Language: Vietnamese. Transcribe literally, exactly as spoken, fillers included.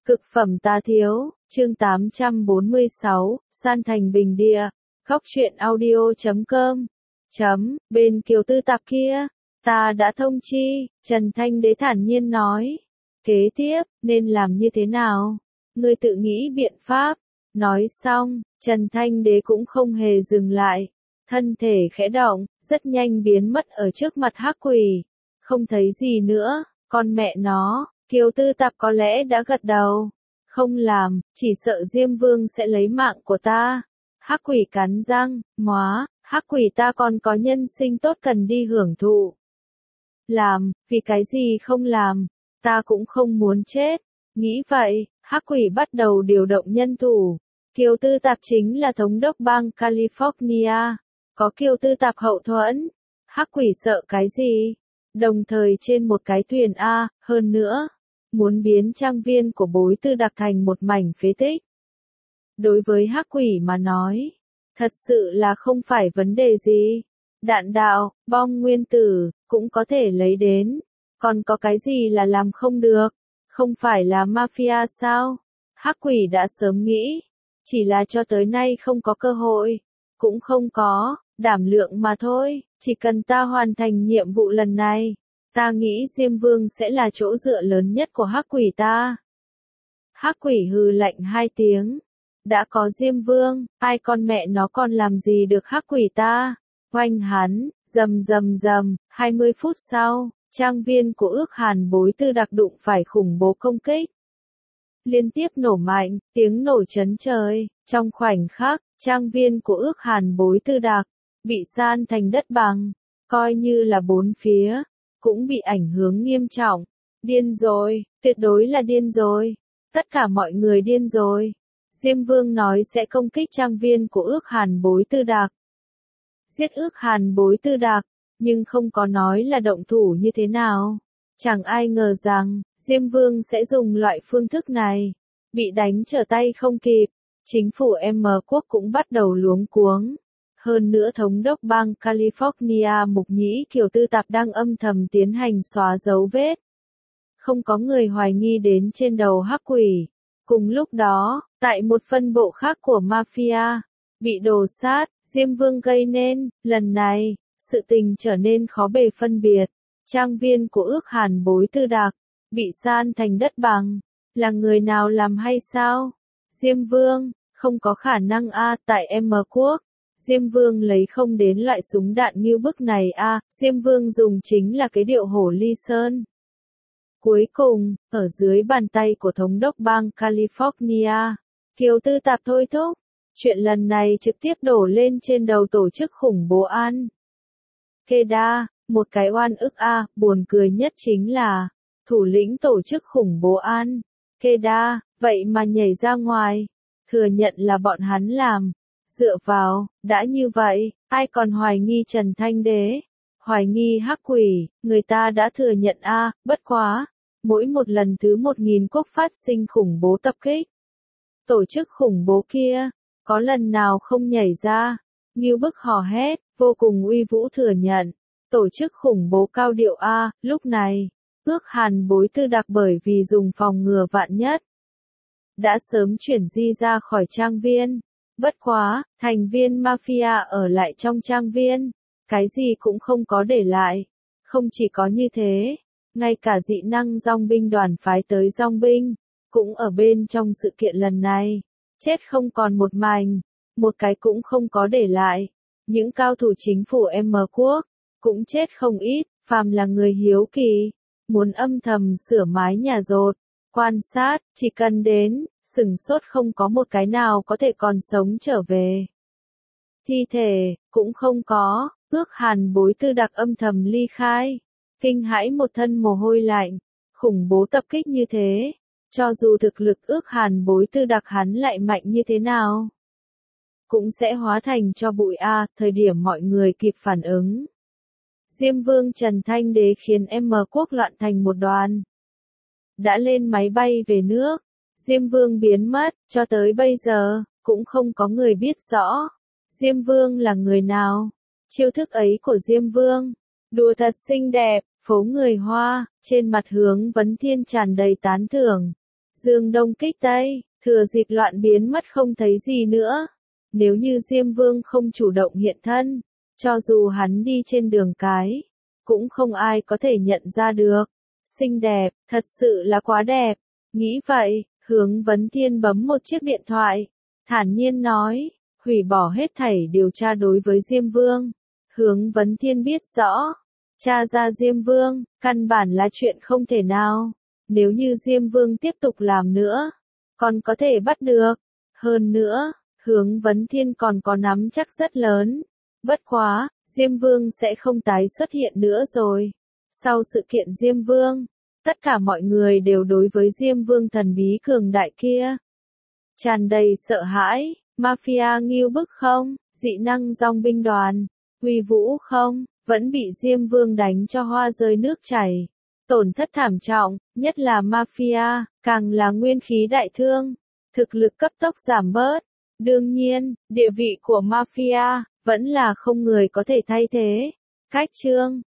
Cực phẩm tá thiếu, chương tám trăm bốn mươi sáu, san thành bình địa, khóc chuyện audio chấm com. Chấm, bên Kiều Tư Tạp kia, ta đã thông chi, Trần Thanh Đế thản nhiên nói. Kế tiếp, nên làm như thế nào? Ngươi tự nghĩ biện pháp. Nói xong, Trần Thanh Đế cũng không hề dừng lại. Thân thể khẽ động, rất nhanh biến mất ở trước mặt Hắc Quỷ. Không thấy gì nữa, con mẹ nó, Kiều Tư Tạp có lẽ đã gật đầu. Không làm, chỉ sợ Diêm Vương sẽ lấy mạng của ta. Hắc Quỷ cắn răng, móa, Hắc Quỷ ta còn có nhân sinh tốt cần đi hưởng thụ. Làm, vì cái gì không làm, ta cũng không muốn chết. Nghĩ vậy, Hắc Quỷ bắt đầu điều động nhân thủ. Kiều Tư Tạp chính là thống đốc bang California. Có Kiều Tư Tạp hậu thuẫn, Hắc Quỷ sợ cái gì? Đồng thời trên một cái thuyền A, hơn nữa, muốn biến trang viên của Bối Tư Đặc thành một mảnh phế tích. Đối với Hắc Quỷ mà nói, thật sự là không phải vấn đề gì. Đạn đạo, bom nguyên tử, cũng có thể lấy đến. Còn có cái gì là làm không được? Không phải là mafia sao? Hắc Quỷ đã sớm nghĩ, chỉ là cho tới nay không có cơ hội. Cũng không có, đảm lượng mà thôi, chỉ cần ta hoàn thành nhiệm vụ lần này. Ta nghĩ Diêm Vương sẽ là chỗ dựa lớn nhất của Hắc Quỷ ta. Hắc Quỷ hừ lạnh hai tiếng. Đã có Diêm Vương, ai con mẹ nó còn làm gì được Hắc Quỷ ta? Oanh hắn, rầm rầm rầm, hai mươi phút sau, trang viên của Ước Hàn Bối Tư Đặc đụng phải khủng bố công kích. Liên tiếp nổ mạnh, tiếng nổ chấn trời, trong khoảnh khắc, trang viên của Ước Hàn Bối Tư Đặc bị san thành đất bằng, coi như là bốn phía cũng bị ảnh hưởng nghiêm trọng. Điên rồi, tuyệt đối là điên rồi. Tất cả mọi người điên rồi. Diêm Vương nói sẽ công kích trang viên của Ước Hàn Bối Tư Đặc. Giết Ước Hàn Bối Tư Đặc, nhưng không có nói là động thủ như thế nào. Chẳng ai ngờ rằng, Diêm Vương sẽ dùng loại phương thức này. Bị đánh trở tay không kịp. Chính phủ M quốc cũng bắt đầu luống cuống. Hơn nữa thống đốc bang California Mục Nhĩ Kiều Tư Tạp đang âm thầm tiến hành xóa dấu vết. Không có người hoài nghi đến trên đầu Hắc Quỷ. Cùng lúc đó, tại một phân bộ khác của mafia, bị đổ sát, Diêm Vương gây nên, lần này, sự tình trở nên khó bề phân biệt. Trang viên của Ước Hàn Bối Tư Đặc, bị san thành đất bằng, là người nào làm hay sao? Diêm Vương, không có khả năng a tại M quốc. Diêm Vương lấy không đến loại súng đạn như bức này a à, Diêm Vương dùng chính là cái điệu hổ ly sơn. Cuối cùng, ở dưới bàn tay của thống đốc bang California, Kiều Tư Tạp thôi thúc. Chuyện lần này trực tiếp đổ lên trên đầu tổ chức khủng bố An Qaeda, một cái oan ức a à, buồn cười nhất chính là, thủ lĩnh tổ chức khủng bố An Qaeda, vậy mà nhảy ra ngoài, thừa nhận là bọn hắn làm. Dựa vào, đã như vậy, ai còn hoài nghi Trần Thanh Đế, hoài nghi Hắc Quỷ, người ta đã thừa nhận a à, bất quá, mỗi một lần thứ một nghìn quốc phát sinh khủng bố tập kích. Tổ chức khủng bố kia, có lần nào không nhảy ra, như bức hò hét, vô cùng uy vũ thừa nhận, tổ chức khủng bố cao điệu a à, lúc này, Ước Hàn Bối Tư Đặc bởi vì dùng phòng ngừa vạn nhất, đã sớm chuyển di ra khỏi trang viên. Bất quá, thành viên mafia ở lại trong trang viên, cái gì cũng không có để lại. Không chỉ có như thế, ngay cả dị năng dòng binh đoàn phái tới dòng binh, cũng ở bên trong sự kiện lần này. Chết không còn một mảnh, một cái cũng không có để lại. Những cao thủ chính phủ M quốc, cũng chết không ít, phàm là người hiếu kỳ, muốn âm thầm sửa mái nhà dột, quan sát, chỉ cần đến, sừng sốt không có một cái nào có thể còn sống trở về. Thi thể, cũng không có, Ước Hàn Bối Tư Đặc âm thầm ly khai, kinh hãi một thân mồ hôi lạnh, khủng bố tập kích như thế, cho dù thực lực Ước Hàn Bối Tư Đặc hắn lại mạnh như thế nào, cũng sẽ hóa thành cho bụi a à, thời điểm mọi người kịp phản ứng. Diêm Vương Trần Thanh Đế khiến M quốc loạn thành một đoàn. Đã lên máy bay về nước. Diêm Vương biến mất, cho tới bây giờ, cũng không có người biết rõ. Diêm Vương là người nào? Chiêu thức ấy của Diêm Vương, đùa thật xinh đẹp, phố người Hoa, trên mặt hướng vấn thiên tràn đầy tán thưởng. Dương Đông kích Tây, thừa dịp loạn biến mất không thấy gì nữa. Nếu như Diêm Vương không chủ động hiện thân, cho dù hắn đi trên đường cái, cũng không ai có thể nhận ra được. Xinh đẹp, thật sự là quá đẹp. Nghĩ vậy, Hướng Vấn Thiên bấm một chiếc điện thoại, thản nhiên nói, hủy bỏ hết thảy điều tra đối với Diêm Vương. Hướng Vấn Thiên biết rõ, tra ra Diêm Vương, căn bản là chuyện không thể nào. Nếu như Diêm Vương tiếp tục làm nữa, còn có thể bắt được. Hơn nữa, Hướng Vấn Thiên còn có nắm chắc rất lớn. Bất quá, Diêm Vương sẽ không tái xuất hiện nữa rồi. Sau sự kiện Diêm Vương, tất cả mọi người đều đối với Diêm Vương thần bí cường đại kia tràn đầy sợ hãi. Mafia nghiêu bức không? Dị năng dòng binh đoàn, uy vũ không? Vẫn bị Diêm Vương đánh cho hoa rơi nước chảy. Tổn thất thảm trọng, nhất là Mafia, càng là nguyên khí đại thương. Thực lực cấp tốc giảm bớt. Đương nhiên, địa vị của Mafia vẫn là không người có thể thay thế. Cách chương